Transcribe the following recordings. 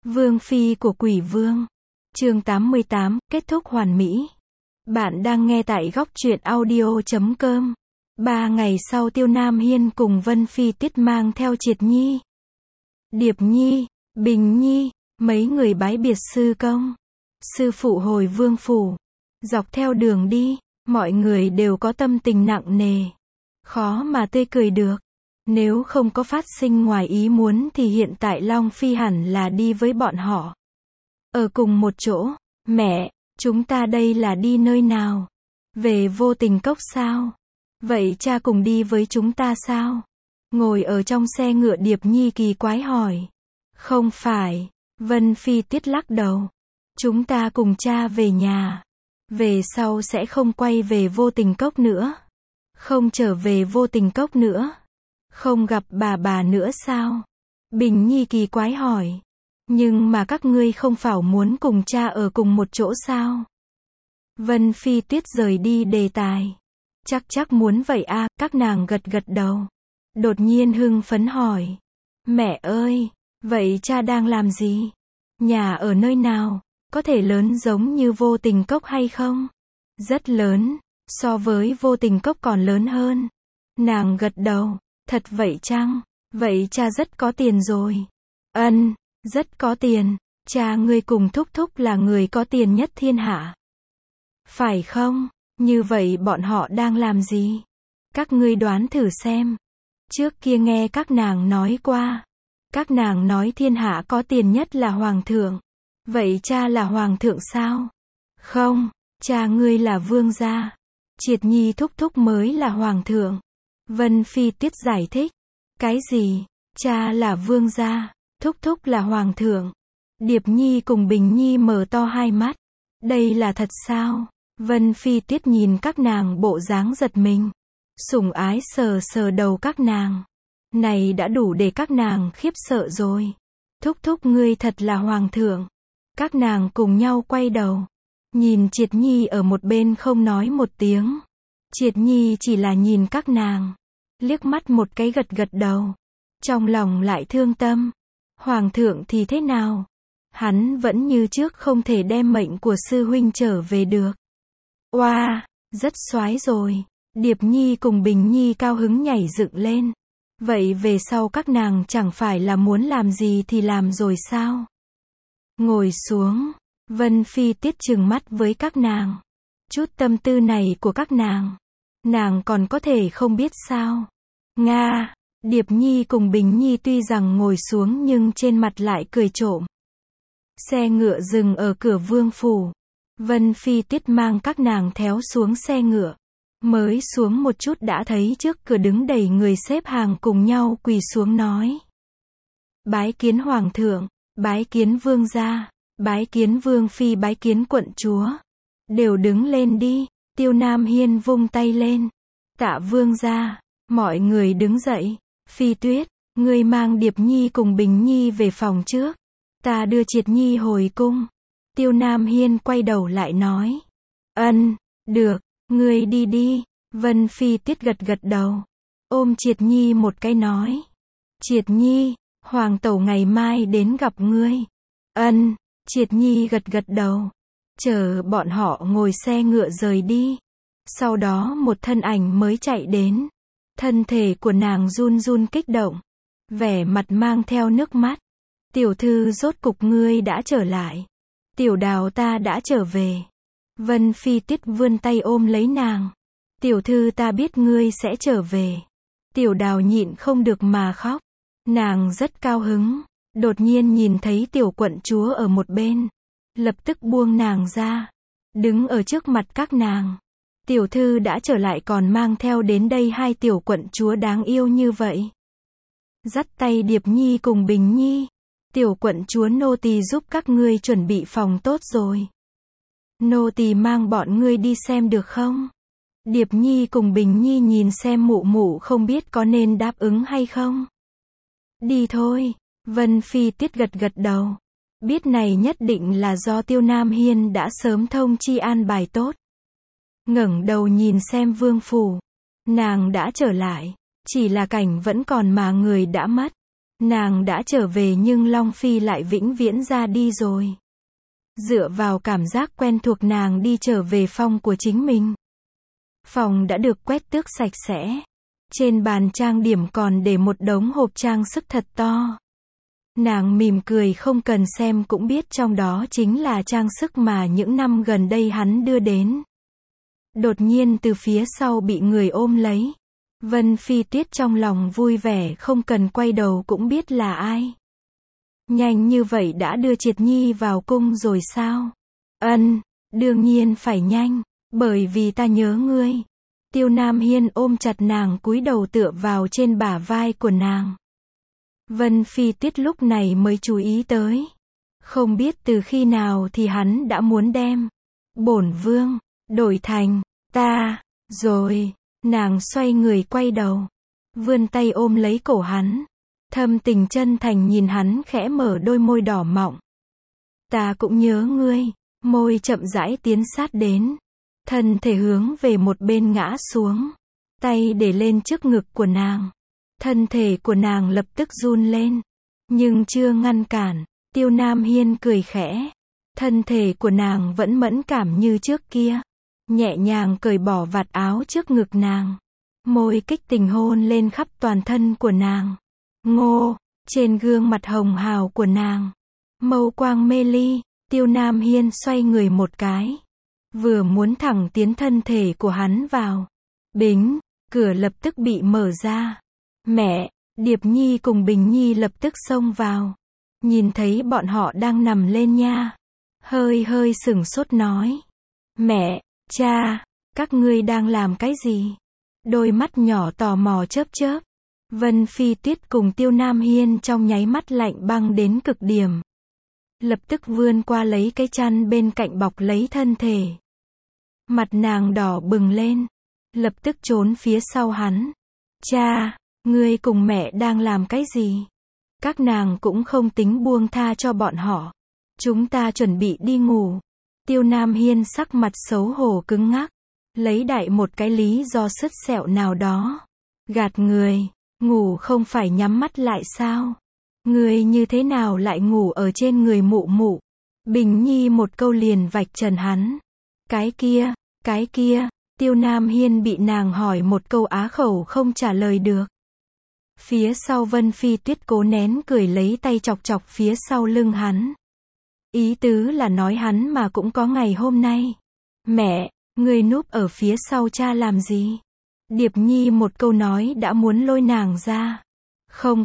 Vương phi của Quỷ Vương. Chương 88, kết thúc hoàn mỹ. Bạn đang nghe tại góc truyện audio.com. 3 ngày sau Tiêu Nam Hiên cùng Vân Phi Tiết mang theo Triệt Nhi, Điệp Nhi, Bình Nhi, mấy người bái biệt sư công, sư phụ hồi vương phủ. Dọc theo đường đi, mọi người đều có tâm tình nặng nề, khó mà tươi cười được. Nếu không có phát sinh ngoài ý muốn thì hiện tại Long Phi hẳn là đi với bọn họ, ở cùng một chỗ. Mẹ, chúng ta đây là đi nơi nào? Về Vô Tình Cốc sao? Vậy cha cùng đi với chúng ta sao? Ngồi ở trong xe ngựa Điệp Nhi kỳ quái hỏi. Không phải, Vân Phi Tiết lắc đầu. Chúng ta cùng cha về nhà. Về sau sẽ không quay về Vô Tình Cốc nữa. Không trở về Vô Tình Cốc nữa. Không gặp bà nữa sao? Bình Nhi kỳ quái hỏi. Nhưng mà các ngươi không phải muốn cùng cha ở cùng một chỗ sao? Vân Phi Tuyết rời đi đề tài. Chắc muốn vậy à, các nàng gật gật đầu. Đột nhiên hưng phấn hỏi. Mẹ ơi, vậy cha đang làm gì? Nhà ở nơi nào? Có thể lớn giống như Vô Tình Cốc hay không? Rất lớn, so với Vô Tình Cốc còn lớn hơn. Nàng gật đầu. Thật vậy chăng? Vậy cha rất có tiền rồi. Ân, rất có tiền. Cha ngươi cùng thúc thúc là người có tiền nhất thiên hạ. Phải không? Như vậy bọn họ đang làm gì? Các ngươi đoán thử xem. Trước kia nghe các nàng nói qua. Các nàng nói thiên hạ có tiền nhất là hoàng thượng. Vậy cha là hoàng thượng sao? Không, cha ngươi là vương gia. Triệt Nhi thúc thúc mới là hoàng thượng. Vân Phi Tiết giải thích. Cái gì? Cha là vương gia, thúc thúc là hoàng thượng. Điệp Nhi cùng Bình Nhi mở to hai mắt. Đây là thật sao? Vân Phi Tiết nhìn các nàng bộ dáng giật mình. Sủng ái sờ sờ đầu các nàng. Này đã đủ để các nàng khiếp sợ rồi. Thúc thúc ngươi thật là hoàng thượng. Các nàng cùng nhau quay đầu. Nhìn Triệt Nhi ở một bên không nói một tiếng. Triệt Nhi chỉ là nhìn các nàng. Liếc mắt một cái gật gật đầu. Trong lòng lại thương tâm. Hoàng thượng thì thế nào? Hắn vẫn như trước không thể đem mệnh của sư huynh trở về được. Oa, rất soái rồi. Điệp Nhi cùng Bình Nhi cao hứng nhảy dựng lên. Vậy về sau các nàng chẳng phải là muốn làm gì thì làm rồi sao? Ngồi xuống. Vân Phi Tiết trừng mắt với các nàng. Chút tâm tư này của các nàng còn có thể không biết sao? Nga, Điệp Nhi cùng Bình Nhi tuy rằng ngồi xuống nhưng trên mặt lại cười trộm. Xe ngựa dừng ở cửa vương phủ. Vân Phi Tiết mang các nàng theo xuống xe ngựa. Mới xuống một chút đã thấy trước cửa đứng đầy người xếp hàng cùng nhau quỳ xuống nói. Bái kiến hoàng thượng, bái kiến vương gia, bái kiến vương phi, bái kiến quận chúa. Đều đứng lên đi. Tiêu Nam Hiên vung tay lên. Tạ vương gia. Mọi người đứng dậy. Phi Tuyết, ngươi mang Điệp Nhi cùng Bình Nhi về phòng trước. Ta đưa Triệt Nhi hồi cung. Tiêu Nam Hiên quay đầu lại nói. Ân, được, ngươi đi đi. Vân Phi Tiết gật gật đầu. Ôm Triệt Nhi một cái nói. Triệt Nhi, hoàng tẩu ngày mai đến gặp ngươi. Ân, Triệt Nhi gật gật đầu. Chờ bọn họ ngồi xe ngựa rời đi. Sau đó một thân ảnh mới chạy đến. Thân thể của nàng run run kích động. Vẻ mặt mang theo nước mắt. Tiểu thư rốt cục ngươi đã trở lại. Tiểu đào ta đã trở về. Vân Phi Tiết vươn tay ôm lấy nàng. Tiểu thư ta biết ngươi sẽ trở về. Tiểu đào nhịn không được mà khóc. Nàng rất cao hứng. Đột nhiên nhìn thấy tiểu quận chúa ở một bên. Lập tức buông nàng ra. Đứng ở trước mặt các nàng. Tiểu thư đã trở lại còn mang theo đến đây hai tiểu quận chúa đáng yêu như vậy. Dắt tay Điệp Nhi cùng Bình Nhi. Tiểu quận chúa nô tỳ giúp các ngươi chuẩn bị phòng tốt rồi. Nô tỳ mang bọn ngươi đi xem được không? Điệp Nhi cùng Bình Nhi nhìn xem mụ mụ không biết có nên đáp ứng hay không. Đi thôi. Vân Phi Tiết gật gật đầu. Biết này nhất định là do Tiêu Nam Hiên đã sớm thông chi an bài tốt. Ngẩng đầu nhìn xem vương phủ. Nàng đã trở lại. Chỉ là cảnh vẫn còn mà người đã mất. Nàng đã trở về nhưng Long Phi lại vĩnh viễn ra đi rồi. Dựa vào cảm giác quen thuộc nàng đi trở về phòng của chính mình. Phòng đã được quét tước sạch sẽ. Trên bàn trang điểm còn để một đống hộp trang sức thật to. Nàng mỉm cười không cần xem cũng biết trong đó chính là trang sức mà những năm gần đây hắn đưa đến. Đột nhiên từ phía sau bị người ôm lấy. Vân Phi Tuyết trong lòng vui vẻ không cần quay đầu cũng biết là ai. Nhanh như vậy đã đưa Triệt Nhi vào cung rồi sao? Ân, đương nhiên phải nhanh, bởi vì ta nhớ ngươi. Tiêu Nam Hiên ôm chặt nàng cúi đầu tựa vào trên bả vai của nàng. Vân Phi Tuyết lúc này mới chú ý tới. Không biết từ khi nào thì hắn đã muốn đem bổn vương đổi thành ta rồi. Nàng xoay người quay đầu, vươn tay ôm lấy cổ hắn. Thâm tình chân thành nhìn hắn khẽ mở đôi môi đỏ mọng. Ta cũng nhớ ngươi, môi chậm rãi tiến sát đến. Thân thể hướng về một bên ngã xuống. Tay để lên trước ngực của nàng. Thân thể của nàng lập tức run lên. Nhưng chưa ngăn cản, Tiêu Nam Hiên cười khẽ. Thân thể của nàng vẫn mẫn cảm như trước kia. Nhẹ nhàng cởi bỏ vạt áo trước ngực nàng. Môi kích tình hôn lên khắp toàn thân của nàng. Ngô, trên gương mặt hồng hào của nàng. Mâu quang mê ly, Tiêu Nam Hiên xoay người một cái. Vừa muốn thẳng tiến thân thể của hắn vào. Bính, cửa lập tức bị mở ra. Mẹ, Điệp Nhi cùng Bình Nhi lập tức xông vào. Nhìn thấy bọn họ đang nằm lên nha. Hơi hơi sửng sốt nói. Mẹ, cha, các ngươi đang làm cái gì? Đôi mắt nhỏ tò mò chớp chớp. Vân Phi Tuyết cùng Tiêu Nam Hiên trong nháy mắt lạnh băng đến cực điểm. Lập tức vươn qua lấy cái chăn bên cạnh bọc lấy thân thể. Mặt nàng đỏ bừng lên. Lập tức trốn phía sau hắn. Cha, ngươi cùng mẹ đang làm cái gì? Các nàng cũng không tính buông tha cho bọn họ. Chúng ta chuẩn bị đi ngủ. Tiêu Nam Hiên sắc mặt xấu hổ cứng ngắc. Lấy đại một cái lý do sứt sẹo nào đó. Gạt người. Ngủ không phải nhắm mắt lại sao? Người như thế nào lại ngủ ở trên người mụ mụ? Bình Nhi một câu liền vạch trần hắn. Cái kia, Tiêu Nam Hiên bị nàng hỏi một câu á khẩu không trả lời được. Phía sau Vân Phi Tuyết cố nén cười lấy tay chọc chọc phía sau lưng hắn. Ý tứ là nói hắn mà cũng có ngày hôm nay. Mẹ, người núp ở phía sau cha làm gì? Điệp Nhi một câu nói đã muốn lôi nàng ra. Không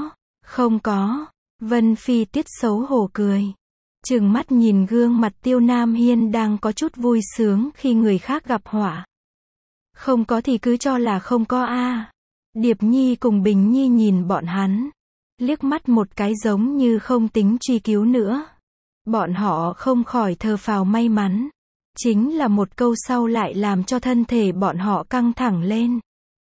có. Vân Phi Tuyết xấu hổ cười. Trừng mắt nhìn gương mặt Tiêu Nam Hiên đang có chút vui sướng khi người khác gặp họa. Không có thì cứ cho là không có a. Điệp Nhi cùng Bình Nhi nhìn bọn hắn. Liếc mắt một cái giống như không tính truy cứu nữa. Bọn họ không khỏi thở phào may mắn. Chính là một câu sau lại làm cho thân thể bọn họ căng thẳng lên.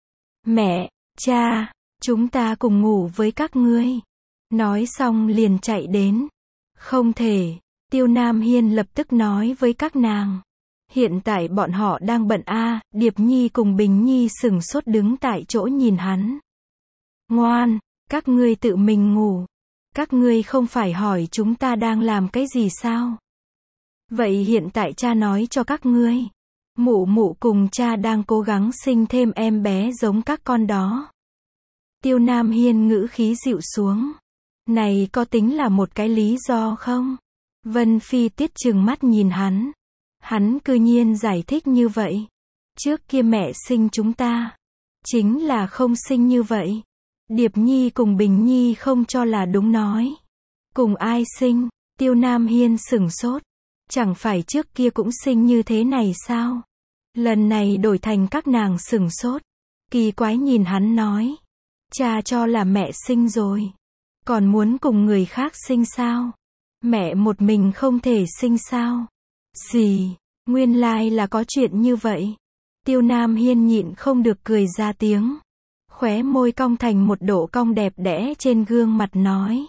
Mẹ, cha, chúng ta cùng ngủ với các ngươi. Nói xong liền chạy đến. Không thể, Tiêu Nam Hiên lập tức nói với các nàng. Hiện tại bọn họ đang bận a. Điệp Nhi cùng Bình Nhi sửng sốt đứng tại chỗ nhìn hắn. Ngoan, các ngươi tự mình ngủ. Các ngươi không phải hỏi chúng ta đang làm cái gì sao? Vậy hiện tại cha nói cho các ngươi. Mụ mụ cùng cha đang cố gắng sinh thêm em bé giống các con đó. Tiêu Nam Hiên ngữ khí dịu xuống. Này có tính là một cái lý do không? Vân Phi Tuyết trừng mắt nhìn hắn. Hắn cư nhiên giải thích như vậy. Trước kia mẹ sinh chúng ta. Chính là không sinh như vậy. Điệp Nhi cùng Bình Nhi không cho là đúng nói. Cùng ai sinh? Tiêu Nam Hiên sửng sốt. Chẳng phải trước kia cũng sinh như thế này sao? Lần này đổi thành các nàng sửng sốt. Kỳ quái nhìn hắn nói. Cha cho là mẹ sinh rồi. Còn muốn cùng người khác sinh sao? Mẹ một mình không thể sinh sao? Gì? Nguyên lai là có chuyện như vậy. Tiêu Nam Hiên nhịn không được cười ra tiếng. Khóe môi cong thành một độ cong đẹp đẽ trên gương mặt nói.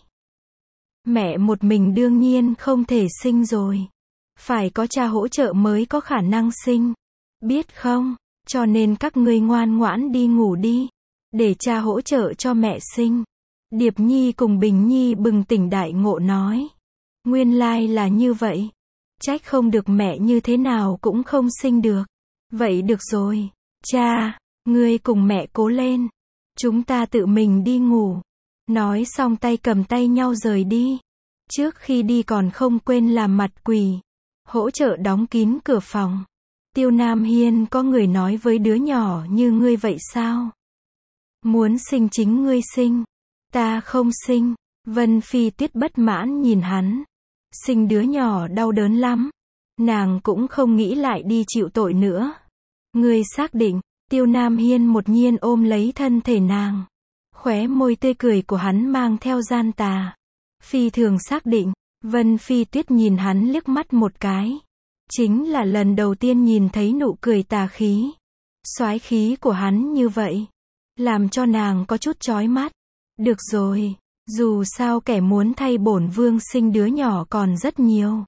Mẹ một mình đương nhiên không thể sinh rồi. Phải có cha hỗ trợ mới có khả năng sinh. Biết không? Cho nên các ngươi ngoan ngoãn đi ngủ đi. Để cha hỗ trợ cho mẹ sinh. Điệp Nhi cùng Bình Nhi bừng tỉnh đại ngộ nói. Nguyên lai là như vậy. Trách không được mẹ như thế nào cũng không sinh được. Vậy được rồi. Cha, ngươi cùng mẹ cố lên. Chúng ta tự mình đi ngủ. Nói xong tay cầm tay nhau rời đi. Trước khi đi còn không quên làm mặt quỳ. Hỗ trợ đóng kín cửa phòng. Tiêu Nam Hiên, có người nói với đứa nhỏ như ngươi vậy sao? Muốn sinh chính ngươi sinh. Ta không sinh. Vân Phi Tuyết bất mãn nhìn hắn. Sinh đứa nhỏ đau đớn lắm. Nàng cũng không nghĩ lại đi chịu tội nữa. Ngươi xác định. Tiêu Nam Hiên một nhiên ôm lấy thân thể nàng. Khóe môi tươi cười của hắn mang theo gian tà. Phi thường xác định. Vân Phi Tuyết nhìn hắn liếc mắt một cái. Chính là lần đầu tiên nhìn thấy nụ cười tà khí. Soái khí của hắn như vậy. Làm cho nàng có chút chói mắt. Được rồi. Dù sao kẻ muốn thay bổn vương sinh đứa nhỏ còn rất nhiều.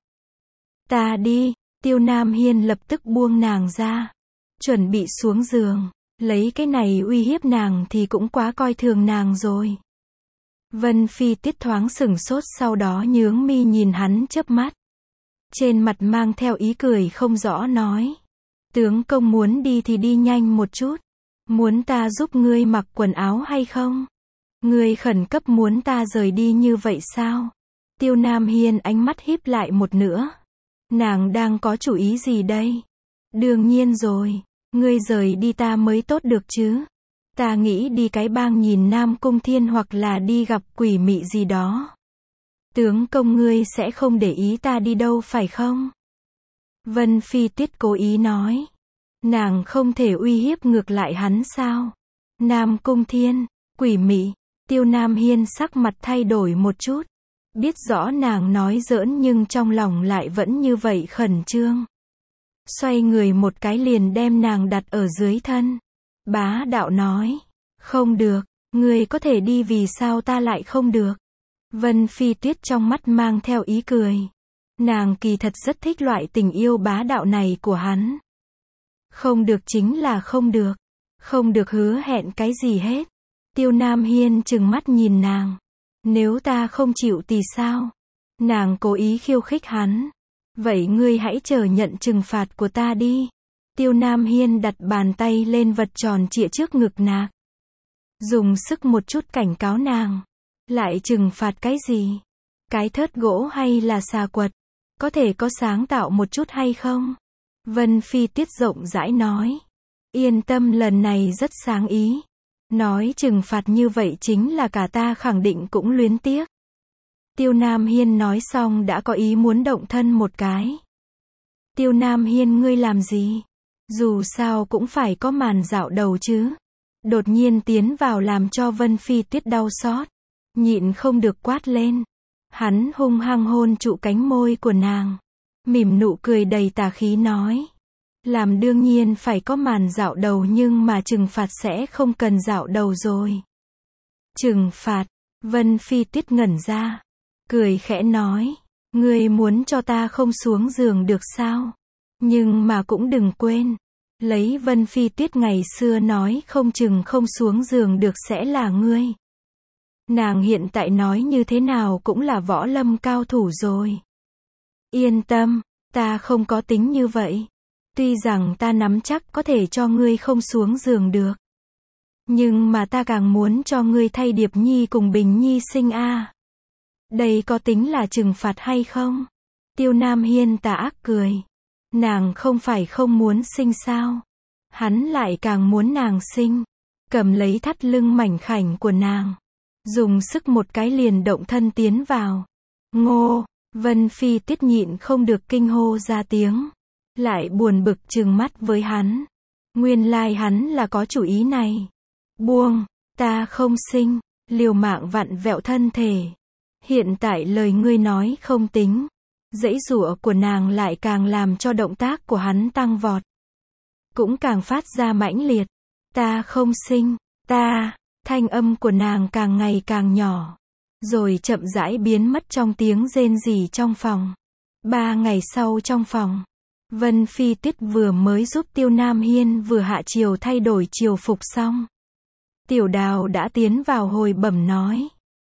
Ta đi. Tiêu Nam Hiên lập tức buông nàng ra. Chuẩn bị xuống giường. Lấy cái này uy hiếp nàng thì cũng quá coi thường nàng rồi. Vân Phi Tuyết thoáng sửng sốt, sau đó nhướng mi nhìn hắn chớp mắt. Trên mặt mang theo ý cười không rõ nói. Tướng công muốn đi thì đi nhanh một chút. Muốn ta giúp ngươi mặc quần áo hay không? Ngươi khẩn cấp muốn ta rời đi như vậy sao? Tiêu Nam Hiên ánh mắt híp lại một nữa. Nàng đang có chủ ý gì đây? Đương nhiên rồi. Ngươi rời đi ta mới tốt được chứ. Ta nghĩ đi cái bang nhìn Nam Cung Thiên hoặc là đi gặp quỷ mị gì đó. Tướng công ngươi sẽ không để ý ta đi đâu phải không? Vân Phi Tuyết cố ý nói. Nàng không thể uy hiếp ngược lại hắn sao? Nam Cung Thiên, quỷ mị. Tiêu Nam Hiên sắc mặt thay đổi một chút. Biết rõ nàng nói giỡn nhưng trong lòng lại vẫn như vậy khẩn trương. Xoay người một cái liền đem nàng đặt ở dưới thân. Bá đạo nói. Không được, ngươi có thể đi, vì sao ta lại không được? Vân Phi Tuyết trong mắt mang theo ý cười. Nàng kỳ thật rất thích loại tình yêu bá đạo này của hắn. Không được chính là không được. Không được hứa hẹn cái gì hết. Tiêu Nam Hiên trừng mắt nhìn nàng. Nếu ta không chịu thì sao? Nàng cố ý khiêu khích hắn. Vậy ngươi hãy chờ nhận trừng phạt của ta đi. Tiêu Nam Hiên đặt bàn tay lên vật tròn trịa trước ngực nàng. Dùng sức một chút cảnh cáo nàng. Lại trừng phạt cái gì? Cái thớt gỗ hay là xà quật? Có thể có sáng tạo một chút hay không? Vân Phi Tuyết rộng rãi nói. Yên tâm, lần này rất sáng ý. Nói trừng phạt như vậy chính là cả ta khẳng định cũng luyến tiếc. Tiêu Nam Hiên nói xong đã có ý muốn động thân một cái. Tiêu Nam Hiên, ngươi làm gì? Dù sao cũng phải có màn dạo đầu chứ. Đột nhiên tiến vào làm cho Vân Phi Tuyết đau xót. Nhịn không được quát lên. Hắn hung hăng hôn trụ cánh môi của nàng. Mỉm nụ cười đầy tà khí nói. Làm đương nhiên phải có màn dạo đầu, nhưng mà trừng phạt sẽ không cần dạo đầu rồi. Trừng phạt? Vân Phi Tuyết ngẩn ra. Cười khẽ nói. Ngươi muốn cho ta không xuống giường được sao? Nhưng mà cũng đừng quên. Lấy Vân Phi Tuyết ngày xưa nói, không chừng không xuống giường được sẽ là ngươi. Nàng hiện tại nói như thế nào cũng là võ lâm cao thủ rồi. Yên tâm, ta không có tính như vậy. Tuy rằng ta nắm chắc có thể cho ngươi không xuống giường được. Nhưng mà ta càng muốn cho ngươi thay Điệp Nhi cùng Bình Nhi sinh a. Đây có tính là trừng phạt hay không? Tiêu Nam Hiên tà ác cười. Nàng không phải không muốn sinh sao? Hắn lại càng muốn nàng sinh. Cầm lấy thắt lưng mảnh khảnh của nàng. Dùng sức một cái liền động thân tiến vào. Ngô! Vân Phi Tuyết nhịn không được kinh hô ra tiếng. Lại buồn bực trừng mắt với hắn. Nguyên lai hắn là có chủ ý này. Buông! Ta không sinh. Liều mạng vặn vẹo thân thể. Hiện tại lời ngươi nói không tính. Giãy giụa của nàng lại càng làm cho động tác của hắn tăng vọt. Cũng càng phát ra mãnh liệt. Ta không sinh. Ta! Thanh âm của nàng càng ngày càng nhỏ. Rồi chậm rãi biến mất trong tiếng rên rỉ trong phòng. 3 ngày sau trong phòng. Vân Phi Tuyết vừa mới giúp Tiêu Nam Hiên vừa hạ triều thay đổi triều phục xong. Tiểu Đào đã tiến vào hồi bẩm nói.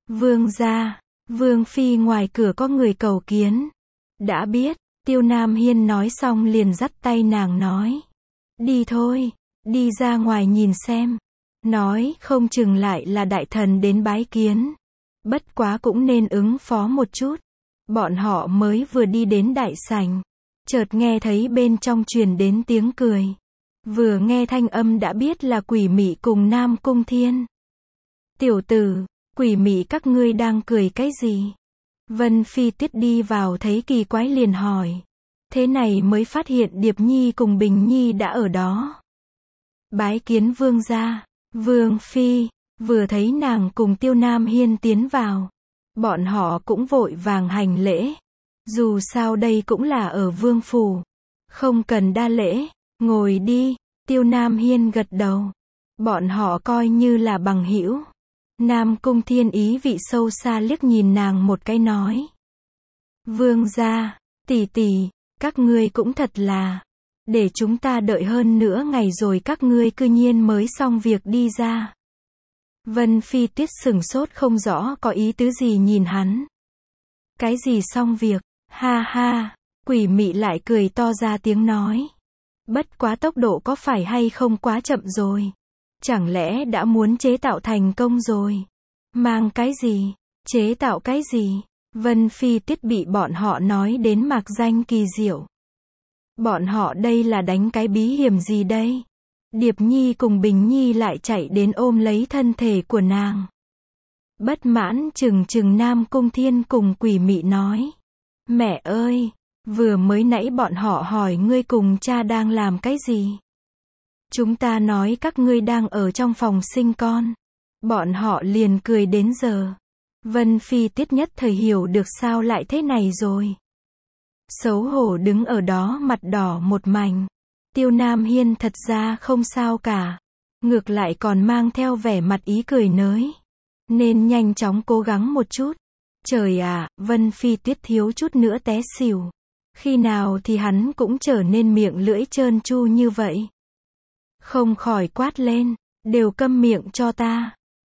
Vương gia, Vương phi ngoài cửa có người cầu kiến. Đã biết, Tiêu Nam Hiên nói xong liền dắt tay nàng nói. Đi thôi, đi ra ngoài nhìn xem. Nói không chừng lại là đại thần đến bái kiến. Bất quá cũng nên ứng phó một chút. Bọn họ mới vừa đi đến đại sảnh. Chợt nghe thấy bên trong truyền đến tiếng cười. Vừa nghe thanh âm đã biết là Quỷ Mị cùng Nam Cung Thiên. Tiểu tử, Quỷ Mị các ngươi đang cười cái gì? Vân Phi Tuyết đi vào thấy kỳ quái liền hỏi. Thế này mới phát hiện Điệp Nhi cùng Bình Nhi đã ở đó. Bái kiến vương gia. Vương Phi, vừa thấy nàng cùng Tiêu Nam Hiên tiến vào. Bọn họ cũng vội vàng hành lễ. Dù sao đây cũng là ở vương phủ. Không cần đa lễ, ngồi đi. Tiêu Nam Hiên gật đầu. Bọn họ coi như là bằng hữu. Nam Cung Thiên ý vị sâu xa liếc nhìn nàng một cái nói. Vương gia, tỷ tỷ, các ngươi cũng thật là. Để chúng ta đợi hơn nửa ngày rồi các ngươi cư nhiên mới xong việc đi ra. Vân Phi Tuyết sửng sốt không rõ có ý tứ gì nhìn hắn. Cái gì xong việc, ha ha, Quỷ Mị lại cười to ra tiếng nói. Bất quá tốc độ có phải hay không quá chậm rồi? Chẳng lẽ đã muốn chế tạo thành công rồi? Mang cái gì? Chế tạo cái gì? Vân Phi Tuyết bị bọn họ nói đến mạc danh kỳ diệu. Bọn họ đây là đánh cái bí hiểm gì đây? Điệp Nhi cùng Bình Nhi lại chạy đến ôm lấy thân thể của nàng. Bất mãn trừng Nam Cung Thiên cùng Quỷ Mị nói. Mẹ ơi, vừa mới nãy bọn họ hỏi ngươi cùng cha đang làm cái gì? Chúng ta nói các ngươi đang ở trong phòng sinh con. Bọn họ liền cười đến giờ. Vân Phi Tuyết nhất thời hiểu được sao lại thế này rồi. Xấu hổ đứng ở đó mặt đỏ một mảnh. Tiêu Nam Hiên thật ra không sao cả. Ngược lại còn mang theo vẻ mặt ý cười nới. Nên nhanh chóng cố gắng một chút. Trời ạ, Vân Phi Tuyết thiếu chút nữa té xỉu. Khi nào thì hắn cũng trở nên miệng lưỡi trơn tru như vậy. Không khỏi quát lên. Đều câm miệng cho ta.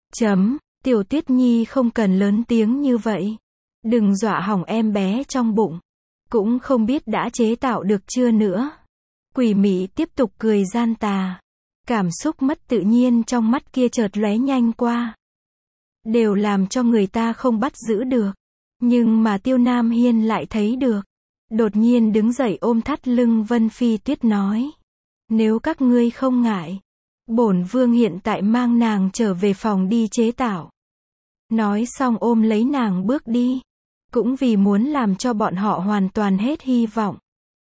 Tiểu Tuyết Nhi không cần lớn tiếng như vậy. Đừng dọa hỏng em bé trong bụng. Cũng không biết đã chế tạo được chưa nữa. Quỷ Mị tiếp tục cười gian tà. Cảm xúc mất tự nhiên trong mắt kia chợt lóe nhanh qua. Đều làm cho người ta không bắt giữ được. Nhưng mà Tiêu Nam Hiên lại thấy được. Đột nhiên đứng dậy ôm thắt lưng Vân Phi Tuyết nói. Nếu các ngươi không ngại. Bổn vương hiện tại mang nàng trở về phòng đi chế tạo. Nói xong ôm lấy nàng bước đi. Cũng vì muốn làm cho bọn họ hoàn toàn hết hy vọng.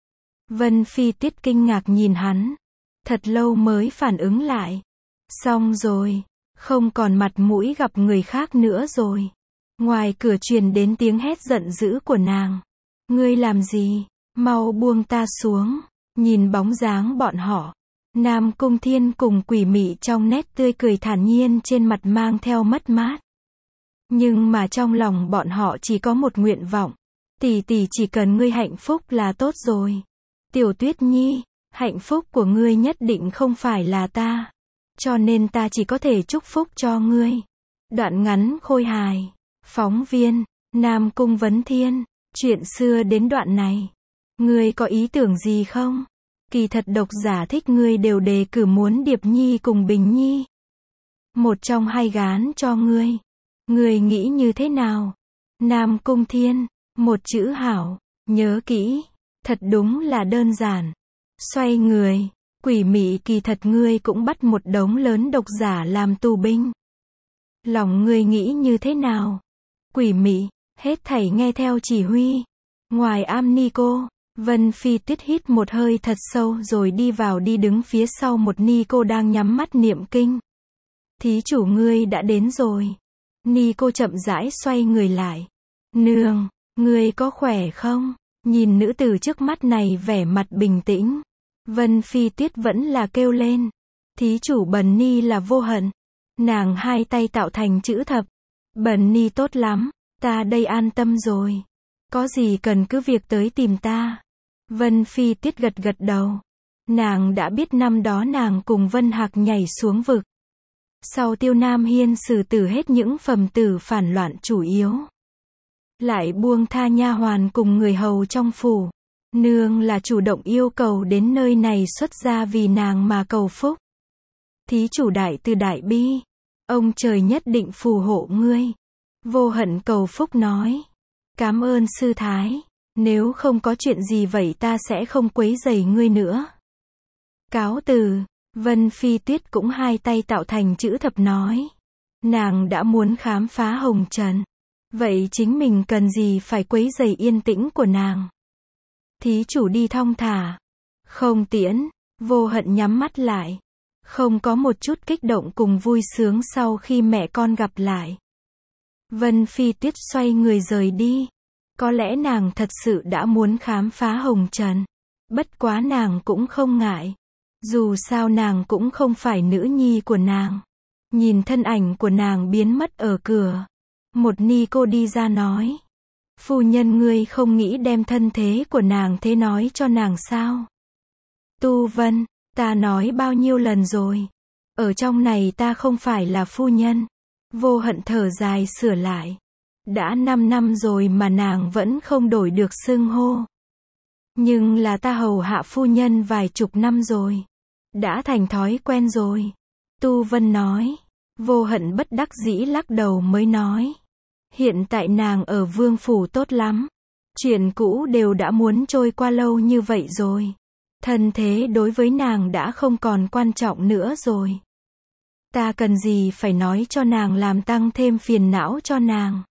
Vân Phi Tuyết kinh ngạc nhìn hắn. Thật lâu mới phản ứng lại. Xong rồi. Không còn mặt mũi gặp người khác nữa rồi. Ngoài cửa truyền đến tiếng hét giận dữ của nàng. Ngươi làm gì? Mau buông ta xuống. Nhìn bóng dáng bọn họ. Nam Cung Thiên cùng Quỷ Mị trong nét tươi cười thản nhiên trên mặt mang theo mất mát. Nhưng mà trong lòng bọn họ chỉ có một nguyện vọng. Tỷ tỷ chỉ cần ngươi hạnh phúc là tốt rồi. Tiểu Tuyết Nhi, hạnh phúc của ngươi nhất định không phải là ta. Cho nên ta chỉ có thể chúc phúc cho ngươi. Đoạn ngắn khôi hài. Phóng viên, Nam Cung Vấn Thiên. Chuyện xưa đến đoạn này. Ngươi có ý tưởng gì không? Kỳ thật độc giả thích ngươi đều đề cử muốn Điệp Nhi cùng Bình Nhi. Một trong hai gán cho ngươi. Ngươi nghĩ như thế nào? Nam Cung Thiên. Một chữ hảo. Nhớ kỹ. Thật đúng là đơn giản. Xoay người. Quỷ Mị kỳ thật ngươi cũng bắt một đống lớn độc giả làm tù binh. Lòng ngươi nghĩ như thế nào? Quỷ Mị. Hết thảy nghe theo chỉ huy. Ngoài am ni cô. Vân Phi Tuyết hít một hơi thật sâu rồi đi vào đi đứng phía sau một ni cô đang nhắm mắt niệm kinh. Thí chủ ngươi đã đến rồi. Ni cô chậm rãi xoay người lại. Nương, ngươi có khỏe không? Nhìn nữ tử trước mắt này vẻ mặt bình tĩnh. Vân Phi Tuyết vẫn là kêu lên. Thí chủ Bần Ni là vô hận. Nàng hai tay tạo thành chữ thập. Bần Ni tốt lắm, ta đây an tâm rồi. Có gì cần cứ việc tới tìm ta. Vân Phi Tuyết gật gật đầu. Nàng đã biết năm đó nàng cùng Vân Hạc nhảy xuống vực. Sau Tiêu Nam Hiên xử tử hết những phẩm tử phản loạn chủ yếu, lại buông tha nha hoàn cùng người hầu trong phủ. Nương là chủ động yêu cầu đến nơi này xuất gia vì nàng mà cầu phúc. Thí chủ đại từ đại bi, ông trời nhất định phù hộ ngươi. Vô Hận cầu phúc nói, cảm ơn sư thái, nếu không có chuyện gì vậy ta sẽ không quấy rầy ngươi nữa. Cáo từ. Vân Phi Tuyết cũng hai tay tạo thành chữ thập nói, nàng đã muốn khám phá hồng trần, vậy chính mình cần gì phải quấy rầy yên tĩnh của nàng. Thí chủ đi thong thả. Không tiễn. Vô Hận nhắm mắt lại, không có một chút kích động cùng vui sướng sau khi mẹ con gặp lại. Vân Phi Tuyết xoay người rời đi. Có lẽ nàng thật sự đã muốn khám phá hồng trần. Bất quá nàng cũng không ngại. Dù sao nàng cũng không phải nữ nhi của nàng. Nhìn thân ảnh của nàng biến mất ở cửa, một ni cô đi ra nói, phu nhân ngươi không nghĩ đem thân thế của nàng thế nói cho nàng sao? Tu Vân, ta nói bao nhiêu lần rồi. Ở trong này ta không phải là phu nhân. Vô Hận thở dài sửa lại. Đã 5 năm rồi mà nàng vẫn không đổi được xưng hô. Nhưng là ta hầu hạ phu nhân vài chục năm rồi. Đã thành thói quen rồi. Tu Vân nói. Vô Hận bất đắc dĩ lắc đầu mới nói. Hiện tại nàng ở vương phủ tốt lắm. Chuyện cũ đều đã muốn trôi qua lâu như vậy rồi. Thân thế đối với nàng đã không còn quan trọng nữa rồi. Ta cần gì phải nói cho nàng làm tăng thêm phiền não cho nàng.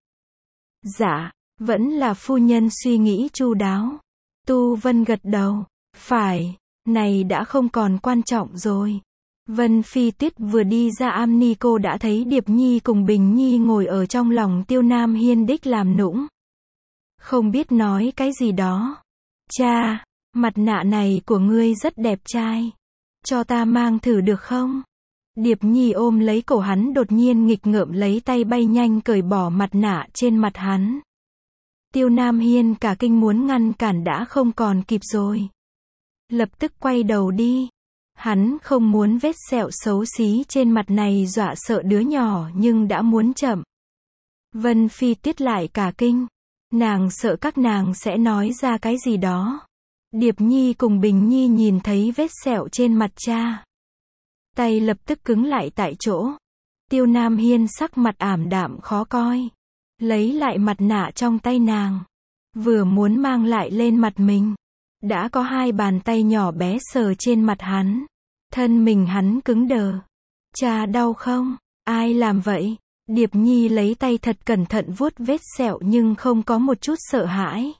Dạ, vẫn là phu nhân suy nghĩ chu đáo. Tu Vân gật đầu. Phải, này đã không còn quan trọng rồi. Vân Phi Tuyết vừa đi ra am ni cô đã thấy Điệp Nhi cùng Bình Nhi ngồi ở trong lòng Tiêu Nam Hiên đích làm nũng. Không biết nói cái gì đó. Cha, mặt nạ này của ngươi rất đẹp trai. Cho ta mang thử được không? Điệp Nhi ôm lấy cổ hắn đột nhiên nghịch ngợm lấy tay bay nhanh cởi bỏ mặt nạ trên mặt hắn. Tiêu Nam Hiên cả kinh muốn ngăn cản đã không còn kịp rồi. Lập tức quay đầu đi. Hắn không muốn vết sẹo xấu xí trên mặt này dọa sợ đứa nhỏ nhưng đã muốn chậm. Vân Phi Tuyết lại cả kinh. Nàng sợ các nàng sẽ nói ra cái gì đó. Điệp Nhi cùng Bình Nhi nhìn thấy vết sẹo trên mặt cha. Tay lập tức cứng lại tại chỗ. Tiêu Nam Hiên sắc mặt ảm đạm khó coi. Lấy lại mặt nạ trong tay nàng. Vừa muốn mang lại lên mặt mình. Đã có hai bàn tay nhỏ bé sờ trên mặt hắn. Thân mình hắn cứng đờ. Cha đau không? Ai làm vậy? Điệp Nhi lấy tay thật cẩn thận vuốt vết sẹo nhưng không có một chút sợ hãi.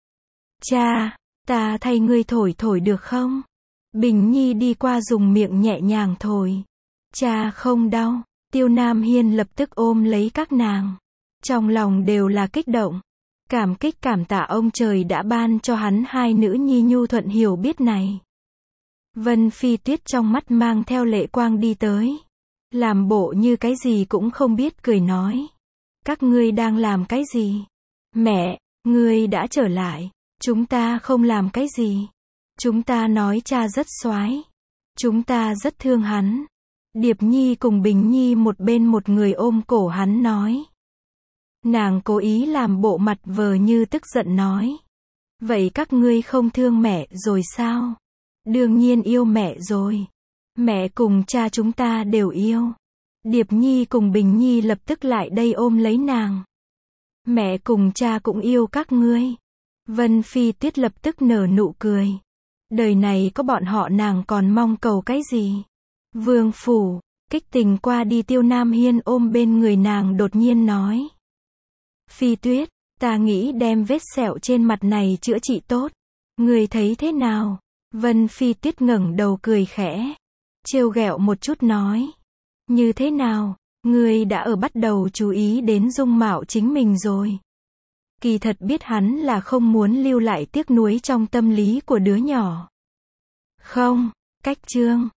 Cha, ta thay ngươi thổi thổi được không? Bình Nhi đi qua dùng miệng nhẹ nhàng thổi. Cha không đau. Tiêu Nam Hiên lập tức ôm lấy các nàng. Trong lòng đều là kích động. Cảm kích cảm tạ ông trời đã ban cho hắn hai nữ nhi nhu thuận hiểu biết này. Vân Phi Tuyết trong mắt mang theo lệ quang đi tới. Làm bộ như cái gì cũng không biết cười nói. Các ngươi đang làm cái gì? Mẹ, ngươi đã trở lại. Chúng ta không làm cái gì. Chúng ta nói cha rất xoái. Chúng ta rất thương hắn. Điệp Nhi cùng Bình Nhi một bên một người ôm cổ hắn nói. Nàng cố ý làm bộ mặt vờ như tức giận nói. Vậy các ngươi không thương mẹ rồi sao? Đương nhiên yêu mẹ rồi. Mẹ cùng cha chúng ta đều yêu. Điệp Nhi cùng Bình Nhi lập tức lại đây ôm lấy nàng. Mẹ cùng cha cũng yêu các ngươi. Vân Phi Tuyết lập tức nở nụ cười. Đời này có bọn họ nàng còn mong cầu cái gì? Vương phủ, kích tình qua đi Tiêu Nam Hiên ôm bên người nàng đột nhiên nói. Phi Tuyết, ta nghĩ đem vết sẹo trên mặt này chữa trị tốt. Ngươi thấy thế nào? Vân Phi Tuyết ngẩng đầu cười khẽ. Trêu ghẹo một chút nói. Như thế nào? Ngươi đã ở bắt đầu chú ý đến dung mạo chính mình rồi. Kỳ thật biết hắn là không muốn lưu lại tiếc nuối trong tâm lý của đứa nhỏ. Không, cách chương.